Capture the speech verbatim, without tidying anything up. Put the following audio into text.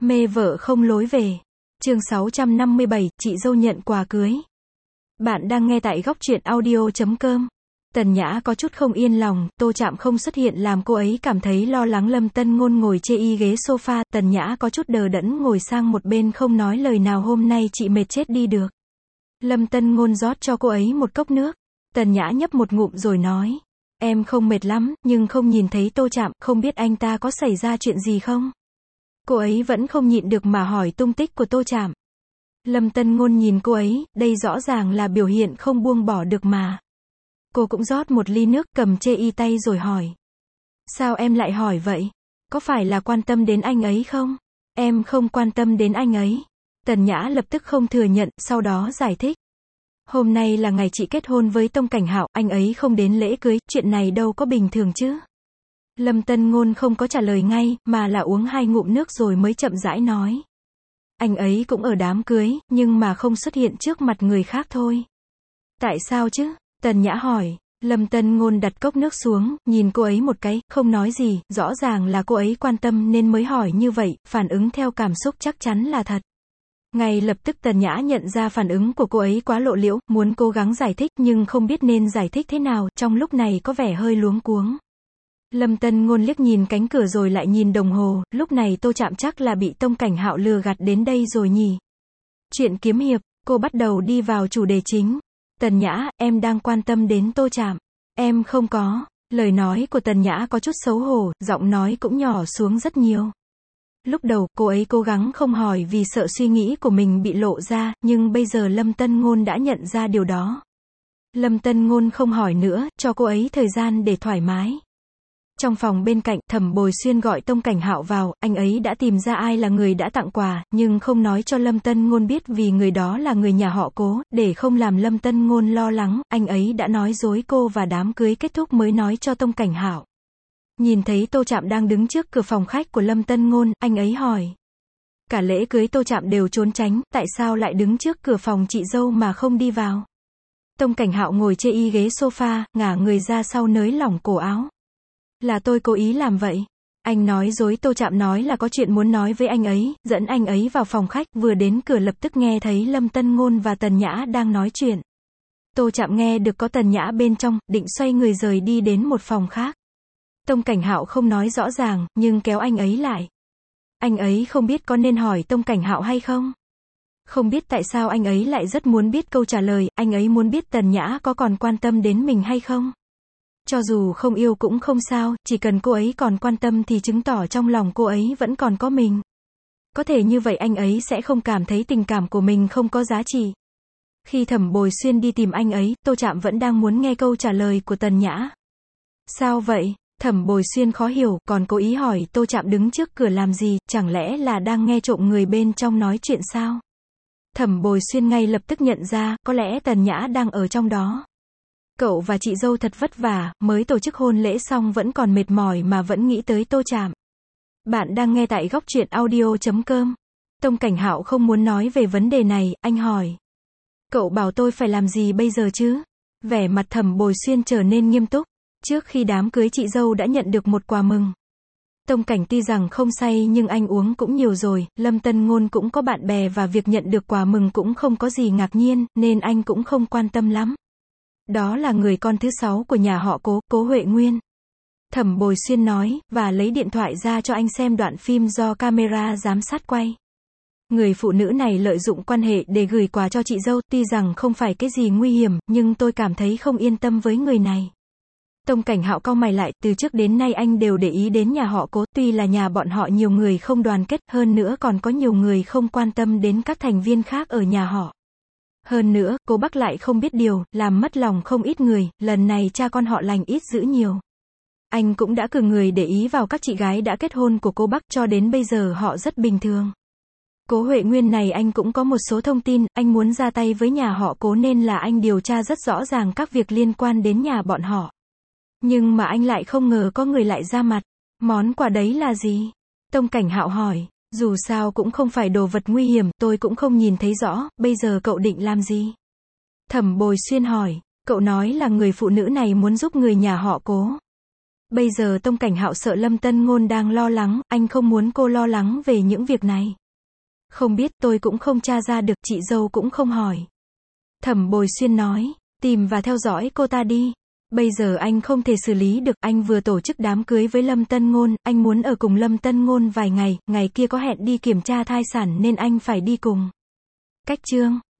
Mê vợ không lối về. Chương sáu trăm năm mươi bảy, chị dâu nhận quà cưới. Bạn đang nghe tại góc truyện audio chấm com. Tần Nhã có chút không yên lòng, Tô Trạm không xuất hiện làm cô ấy cảm thấy lo lắng. Lâm Tân Ngôn ngồi chê y ghế sofa, Tần Nhã có chút đờ đẫn ngồi sang một bên không nói lời nào. Hôm nay chị mệt chết đi được. Lâm Tân Ngôn rót cho cô ấy một cốc nước. Tần Nhã nhấp một ngụm rồi nói. Em không mệt lắm, nhưng không nhìn thấy Tô Trạm, không biết anh ta có xảy ra chuyện gì không? Cô ấy vẫn không nhịn được mà hỏi tung tích của Tô Trạm. Lâm Tân Ngôn nhìn cô ấy, đây rõ ràng là biểu hiện không buông bỏ được mà. Cô cũng rót một ly nước, cầm chê y tay rồi hỏi. Sao em lại hỏi vậy? Có phải là quan tâm đến anh ấy không? Em không quan tâm đến anh ấy. Tần Nhã lập tức không thừa nhận, sau đó giải thích. Hôm nay là ngày chị kết hôn với Tông Cảnh Hạo, anh ấy không đến lễ cưới, chuyện này đâu có bình thường chứ. Lâm Tân Ngôn không có trả lời ngay, mà là uống hai ngụm nước rồi mới chậm rãi nói. Anh ấy cũng ở đám cưới, nhưng mà không xuất hiện trước mặt người khác thôi. Tại sao chứ? Tần Nhã hỏi. Lâm Tân Ngôn đặt cốc nước xuống, nhìn cô ấy một cái, không nói gì, rõ ràng là cô ấy quan tâm nên mới hỏi như vậy, phản ứng theo cảm xúc chắc chắn là thật. Ngay lập tức Tần Nhã nhận ra phản ứng của cô ấy quá lộ liễu, muốn cố gắng giải thích nhưng không biết nên giải thích thế nào, trong lúc này có vẻ hơi luống cuống. Lâm Tân Ngôn liếc nhìn cánh cửa rồi lại nhìn đồng hồ, lúc này Tô Trạm chắc là bị Tông Cảnh Hạo lừa gạt đến đây rồi nhỉ. Chuyện kiếm hiệp, cô bắt đầu đi vào chủ đề chính. Tần Nhã, em đang quan tâm đến Tô Trạm. Em không có. Lời nói của Tần Nhã có chút xấu hổ, giọng nói cũng nhỏ xuống rất nhiều. Lúc đầu, cô ấy cố gắng không hỏi vì sợ suy nghĩ của mình bị lộ ra, nhưng bây giờ Lâm Tân Ngôn đã nhận ra điều đó. Lâm Tân Ngôn không hỏi nữa, cho cô ấy thời gian để thoải mái. Trong phòng bên cạnh, Thẩm Bồi Xuyên gọi Tông Cảnh Hạo vào, anh ấy đã tìm ra ai là người đã tặng quà, nhưng không nói cho Lâm Tân Ngôn biết vì người đó là người nhà họ Cố, để không làm Lâm Tân Ngôn lo lắng, anh ấy đã nói dối cô và đám cưới kết thúc mới nói cho Tông Cảnh Hạo. Nhìn thấy Tô Trạm đang đứng trước cửa phòng khách của Lâm Tân Ngôn, anh ấy hỏi. Cả lễ cưới Tô Trạm đều trốn tránh, tại sao lại đứng trước cửa phòng chị dâu mà không đi vào? Tông Cảnh Hạo ngồi chê y ghế sofa, ngả người ra sau nới lỏng cổ áo. Là tôi cố ý làm vậy. Anh nói dối. Tô Trạm nói là có chuyện muốn nói với anh ấy, dẫn anh ấy vào phòng khách, vừa đến cửa lập tức nghe thấy Lâm Tân Ngôn và Tần Nhã đang nói chuyện. Tô Trạm nghe được có Tần Nhã bên trong, định xoay người rời đi đến một phòng khác. Tông Cảnh Hạo không nói rõ ràng, nhưng kéo anh ấy lại. Anh ấy không biết có nên hỏi Tông Cảnh Hạo hay không? Không biết tại sao anh ấy lại rất muốn biết câu trả lời, anh ấy muốn biết Tần Nhã có còn quan tâm đến mình hay không? Cho dù không yêu cũng không sao, chỉ cần cô ấy còn quan tâm thì chứng tỏ trong lòng cô ấy vẫn còn có mình. Có thể như vậy anh ấy sẽ không cảm thấy tình cảm của mình không có giá trị. Khi Thẩm Bồi Xuyên đi tìm anh ấy, Tô Trạm vẫn đang muốn nghe câu trả lời của Tần Nhã. Sao vậy? Thẩm Bồi Xuyên khó hiểu, còn cố ý hỏi Tô Trạm đứng trước cửa làm gì, chẳng lẽ là đang nghe trộm người bên trong nói chuyện sao? Thẩm Bồi Xuyên ngay lập tức nhận ra, có lẽ Tần Nhã đang ở trong đó. Cậu và chị dâu thật vất vả, mới tổ chức hôn lễ xong vẫn còn mệt mỏi mà vẫn nghĩ tới Tô Trạm. Bạn đang nghe tại góc truyện audio chấm com. Tông Cảnh Hạo không muốn nói về vấn đề này, anh hỏi. Cậu bảo tôi phải làm gì bây giờ chứ? Vẻ mặt Thẩm Bồi Xuyên trở nên nghiêm túc. Trước khi đám cưới chị dâu đã nhận được một quà mừng. Tông Cảnh tuy rằng không say nhưng anh uống cũng nhiều rồi, Lâm Tân Ngôn cũng có bạn bè và việc nhận được quà mừng cũng không có gì ngạc nhiên, nên anh cũng không quan tâm lắm. Đó là người con thứ sáu của nhà họ Cố, Cố Huệ Nguyên. Thẩm Bồi Xuyên nói, và lấy điện thoại ra cho anh xem đoạn phim do camera giám sát quay. Người phụ nữ này lợi dụng quan hệ để gửi quà cho chị dâu, tuy rằng không phải cái gì nguy hiểm, nhưng tôi cảm thấy không yên tâm với người này. Tông Cảnh Hạo cau mày lại, từ trước đến nay anh đều để ý đến nhà họ Cố, tuy là nhà bọn họ nhiều người không đoàn kết, hơn nữa còn có nhiều người không quan tâm đến các thành viên khác ở nhà họ. Hơn nữa, cô bác lại không biết điều, làm mất lòng không ít người, lần này cha con họ lành ít dữ nhiều. Anh cũng đã cử người để ý vào các chị gái đã kết hôn của cô bác, cho đến bây giờ họ rất bình thường. Cố Huệ Nguyên này anh cũng có một số thông tin, anh muốn ra tay với nhà họ Cố nên là anh điều tra rất rõ ràng các việc liên quan đến nhà bọn họ. Nhưng mà anh lại không ngờ có người lại ra mặt. Món quà đấy là gì? Tông Cảnh Hạo hỏi. Dù sao cũng không phải đồ vật nguy hiểm, tôi cũng không nhìn thấy rõ, bây giờ cậu định làm gì? Thẩm Bồi Xuyên hỏi. Cậu nói là người phụ nữ này muốn giúp người nhà họ Cố. Bây giờ Tông Cảnh Hạo sợ Lâm Tân Ngôn đang lo lắng, anh không muốn cô lo lắng về những việc này. Không biết, tôi cũng không tra ra được, chị dâu cũng không hỏi. Thẩm Bồi Xuyên nói, tìm và theo dõi cô ta đi. Bây giờ anh không thể xử lý được, anh vừa tổ chức đám cưới với Lâm Tân Ngôn, anh muốn ở cùng Lâm Tân Ngôn vài ngày, ngày kia có hẹn đi kiểm tra thai sản nên anh phải đi cùng. Cách chương